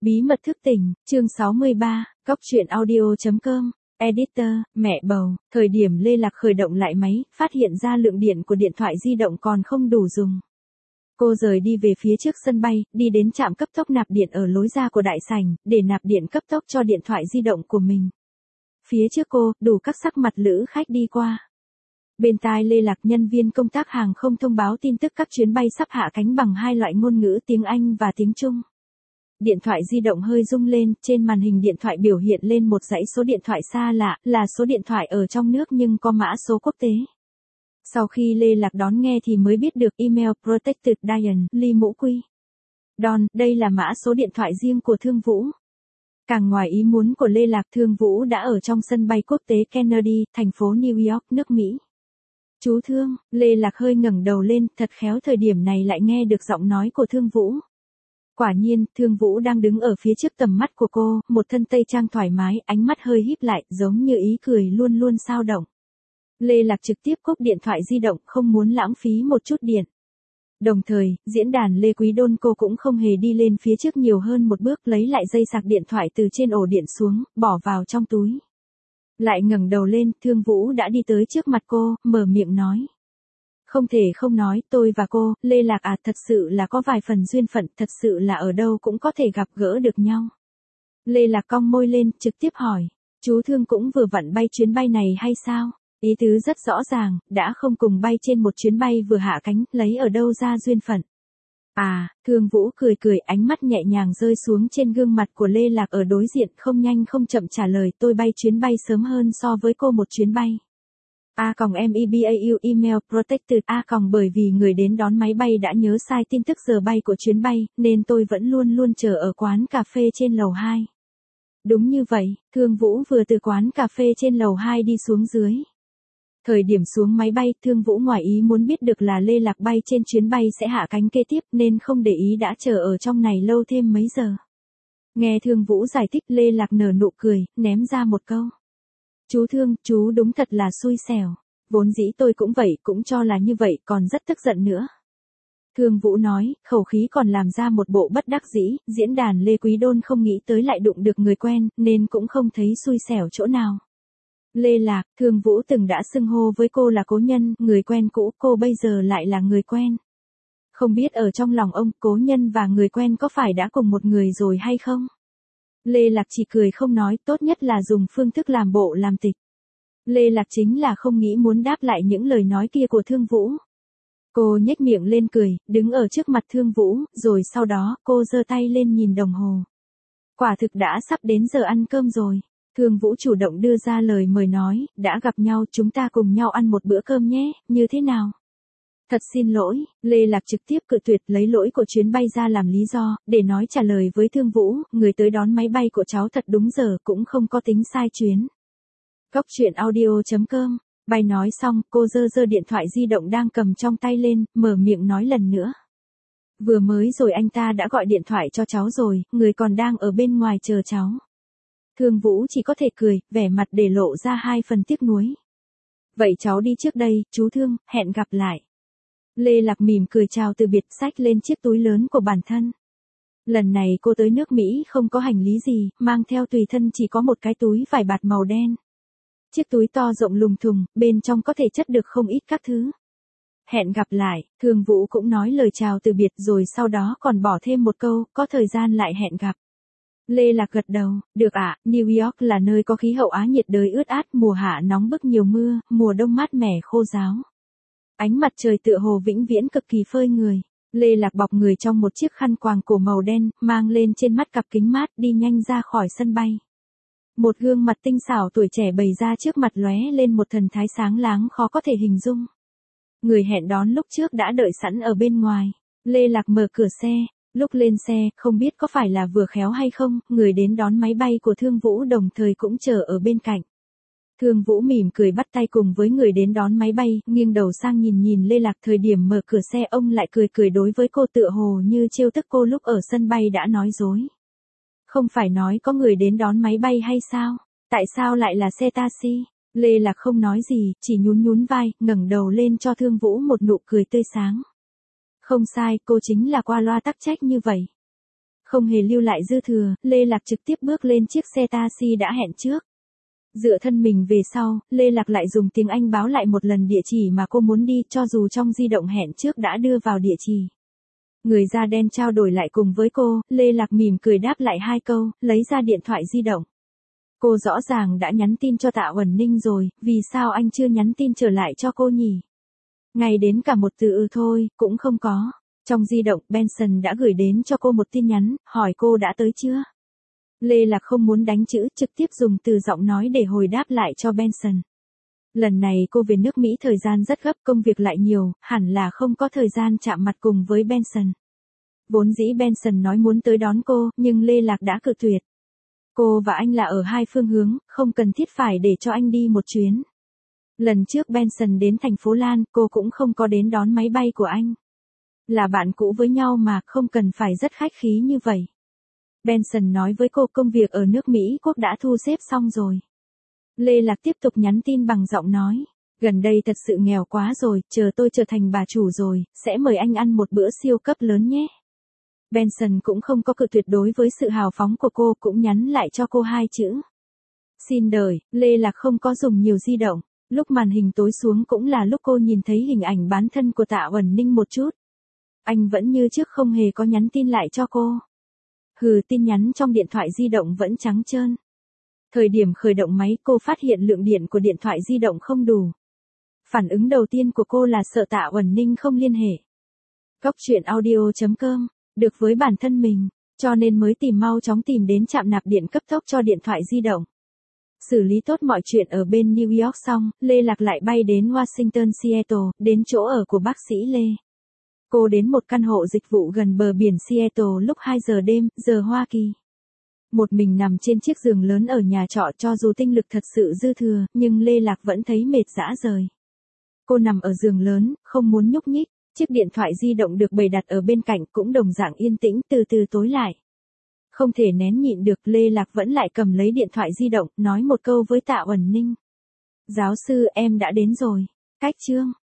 Bí mật thức tỉnh, chương 63, Cóc truyện audio.com, Editor, mẹ bầu, thời điểm Lê Lạc khởi động lại máy, phát hiện ra lượng điện của điện thoại di động còn không đủ dùng. Cô rời đi về phía trước sân bay, đi đến trạm cấp tốc nạp điện ở lối ra của đại sảnh, để nạp điện cấp tốc cho điện thoại di động của mình. Phía trước cô, đủ các sắc mặt lữ khách đi qua. Bên tai Lê Lạc, nhân viên công tác hàng không thông báo tin tức các chuyến bay sắp hạ cánh bằng hai loại ngôn ngữ tiếng Anh và tiếng Trung. Điện thoại di động hơi rung lên, trên màn hình điện thoại biểu hiện lên một dãy số điện thoại xa lạ, là số điện thoại ở trong nước nhưng có mã số quốc tế. Sau khi Lê Lạc đón nghe thì mới biết được email Protected Diane, Ly Mũ Quy. Don, đây là mã số điện thoại riêng của Thương Vũ. Càng ngoài ý muốn của Lê Lạc, Thương Vũ đã ở trong sân bay quốc tế Kennedy, thành phố New York, nước Mỹ. Chú Thương, Lê Lạc hơi ngẩng đầu lên, thật khéo thời điểm này lại nghe được giọng nói của Thương Vũ. Quả nhiên, Thương Vũ đang đứng ở phía trước tầm mắt của cô, một thân tây trang thoải mái, ánh mắt hơi híp lại, giống như ý cười luôn luôn xao động. Lê Lạc trực tiếp cúp điện thoại di động, không muốn lãng phí một chút điện. Đồng thời, diễn đàn Lê Quý Đôn cô cũng không hề đi lên phía trước nhiều hơn một bước, lấy lại dây sạc điện thoại từ trên ổ điện xuống, bỏ vào trong túi. Lại ngẩng đầu lên, Thương Vũ đã đi tới trước mặt cô, mở miệng nói. Không thể không nói, tôi và cô, Lê Lạc thật sự là có vài phần duyên phận, thật sự là ở đâu cũng có thể gặp gỡ được nhau. Lê Lạc cong môi lên, trực tiếp hỏi, chú Thương cũng vừa vặn bay chuyến bay này hay sao? Ý tứ rất rõ ràng, đã không cùng bay trên một chuyến bay vừa hạ cánh, lấy ở đâu ra duyên phận. Thương Vũ cười cười, ánh mắt nhẹ nhàng rơi xuống trên gương mặt của Lê Lạc ở đối diện, không nhanh không chậm trả lời, tôi bay chuyến bay sớm hơn so với cô một chuyến bay. MEBAU email protected bởi vì người đến đón máy bay đã nhớ sai tin tức giờ bay của chuyến bay, nên tôi vẫn luôn luôn chờ ở quán cà phê trên lầu 2. Đúng như vậy, Thương Vũ vừa từ quán cà phê trên lầu 2 đi xuống dưới. Thời điểm xuống máy bay, Thương Vũ ngoài ý muốn biết được là Lê Lạc bay trên chuyến bay sẽ hạ cánh kế tiếp nên không để ý đã chờ ở trong này lâu thêm mấy giờ. Nghe Thương Vũ giải thích, Lê Lạc nở nụ cười, ném ra một câu. Chú Thương, chú đúng thật là xui xẻo. Vốn dĩ tôi cũng vậy, cũng cho là như vậy, còn rất tức giận nữa. Thương Vũ nói, khẩu khí còn làm ra một bộ bất đắc dĩ, diễn đàn Lê Quý Đôn không nghĩ tới lại đụng được người quen, nên cũng không thấy xui xẻo chỗ nào. Lê Lạc, Thương Vũ từng đã xưng hô với cô là cố nhân, người quen cũ, cô bây giờ lại là người quen. Không biết ở trong lòng ông, cố nhân và người quen có phải đã cùng một người rồi hay không? Lê Lạc chỉ cười không nói, tốt nhất là dùng phương thức làm bộ làm tịch. Lê Lạc chính là không nghĩ muốn đáp lại những lời nói kia của Thương Vũ. Cô nhếch miệng lên cười, đứng ở trước mặt Thương Vũ, rồi sau đó, cô giơ tay lên nhìn đồng hồ. Quả thực đã sắp đến giờ ăn cơm rồi. Thương Vũ chủ động đưa ra lời mời nói, đã gặp nhau chúng ta cùng nhau ăn một bữa cơm nhé, như thế nào? Thật xin lỗi, Lê Lạc trực tiếp cự tuyệt, lấy lỗi của chuyến bay ra làm lý do, để nói trả lời với Thương Vũ, người tới đón máy bay của cháu thật đúng giờ, cũng không có tính sai chuyến. Cóc truyện audio.com, bay nói xong, cô giơ điện thoại di động đang cầm trong tay lên, mở miệng nói lần nữa. Vừa mới rồi anh ta đã gọi điện thoại cho cháu rồi, người còn đang ở bên ngoài chờ cháu. Thương Vũ chỉ có thể cười, vẻ mặt để lộ ra hai phần tiếc nuối. Vậy cháu đi trước đây, chú Thương, hẹn gặp lại. Lê Lạc mỉm cười chào từ biệt, xách lên chiếc túi lớn của bản thân. Lần này cô tới nước Mỹ không có hành lý gì, mang theo tùy thân chỉ có một cái túi vải bạt màu đen. Chiếc túi to rộng lùng thùng, bên trong có thể chất được không ít các thứ. Hẹn gặp lại, Thương Vũ cũng nói lời chào từ biệt rồi sau đó còn bỏ thêm một câu, có thời gian lại hẹn gặp. Lê Lạc gật đầu, được ạ, New York là nơi có khí hậu Á nhiệt đới ướt át, mùa hạ nóng bức nhiều mưa, mùa đông mát mẻ khô ráo. Ánh mặt trời tựa hồ vĩnh viễn cực kỳ phơi người. Lê Lạc bọc người trong một chiếc khăn quàng cổ màu đen, mang lên trên mắt cặp kính mát, đi nhanh ra khỏi sân bay. Một gương mặt tinh xảo tuổi trẻ bày ra trước mặt, lóe lên một thần thái sáng láng khó có thể hình dung. Người hẹn đón lúc trước đã đợi sẵn ở bên ngoài. Lê Lạc mở cửa xe. Lúc lên xe, không biết có phải là vừa khéo hay không, người đến đón máy bay của Thương Vũ đồng thời cũng chờ ở bên cạnh. Thương Vũ mỉm cười bắt tay cùng với người đến đón máy bay, nghiêng đầu sang nhìn Lê Lạc. Thời điểm mở cửa xe ông lại cười đối với cô, tựa hồ như trêu tức cô lúc ở sân bay đã nói dối. Không phải nói có người đến đón máy bay hay sao? Tại sao lại là xe taxi? Lê Lạc không nói gì, chỉ nhún vai, ngẩng đầu lên cho Thương Vũ một nụ cười tươi sáng. Không sai, cô chính là qua loa tắc trách như vậy. Không hề lưu lại dư thừa, Lê Lạc trực tiếp bước lên chiếc xe taxi đã hẹn trước. Dựa thân mình về sau, Lê Lạc lại dùng tiếng Anh báo lại một lần địa chỉ mà cô muốn đi, cho dù trong di động hẹn trước đã đưa vào địa chỉ. Người da đen trao đổi lại cùng với cô, Lê Lạc mỉm cười đáp lại 2 câu, lấy ra điện thoại di động. Cô rõ ràng đã nhắn tin cho Tạ Uẩn Ninh rồi, vì sao anh chưa nhắn tin trở lại cho cô nhỉ? Ngay đến cả một từ thôi, cũng không có. Trong di động, Benson đã gửi đến cho cô một tin nhắn, hỏi cô đã tới chưa? Lê Lạc không muốn đánh chữ, trực tiếp dùng từ giọng nói để hồi đáp lại cho Benson. Lần này cô về nước Mỹ thời gian rất gấp, công việc lại nhiều, hẳn là không có thời gian chạm mặt cùng với Benson. Vốn dĩ Benson nói muốn tới đón cô, nhưng Lê Lạc đã cự tuyệt. Cô và anh là ở 2 phương hướng, không cần thiết phải để cho anh đi một chuyến. Lần trước Benson đến thành phố Lan, cô cũng không có đến đón máy bay của anh. Là bạn cũ với nhau mà, không cần phải rất khách khí như vậy. Benson nói với cô công việc ở nước Mỹ Quốc đã thu xếp xong rồi. Lê Lạc tiếp tục nhắn tin bằng giọng nói. Gần đây thật sự nghèo quá rồi, chờ tôi trở thành bà chủ rồi, sẽ mời anh ăn một bữa siêu cấp lớn nhé. Benson cũng không có cự tuyệt đối với sự hào phóng của cô, cũng nhắn lại cho cô 2 chữ. Xin đợi, Lê Lạc không có dùng nhiều di động. Lúc màn hình tối xuống cũng là lúc cô nhìn thấy hình ảnh bán thân của Tạ Uẩn Ninh một chút. Anh vẫn như trước không hề có nhắn tin lại cho cô. Tin nhắn trong điện thoại di động vẫn trắng trơn. Thời điểm khởi động máy cô phát hiện lượng điện của điện thoại di động không đủ. Phản ứng đầu tiên của cô là sợ Tạ Uẩn Ninh không liên hệ. Góc truyện audio.com, được với bản thân mình, cho nên mới mau chóng tìm đến trạm nạp điện cấp tốc cho điện thoại di động. Xử lý tốt mọi chuyện ở bên New York xong, Lê Lạc lại bay đến Washington Seattle, đến chỗ ở của bác sĩ Lê. Cô đến một căn hộ dịch vụ gần bờ biển Seattle lúc 2 giờ đêm, giờ Hoa Kỳ. Một mình nằm trên chiếc giường lớn ở nhà trọ, cho dù tinh lực thật sự dư thừa, nhưng Lê Lạc vẫn thấy mệt rã rời. Cô nằm ở giường lớn, không muốn nhúc nhích, chiếc điện thoại di động được bày đặt ở bên cạnh cũng đồng dạng yên tĩnh từ từ tối lại. Không thể nén nhịn được, Lê Lạc vẫn lại cầm lấy điện thoại di động, nói một câu với Tạ Uẩn Ninh. Giáo sư, em đã đến rồi. Cách chương.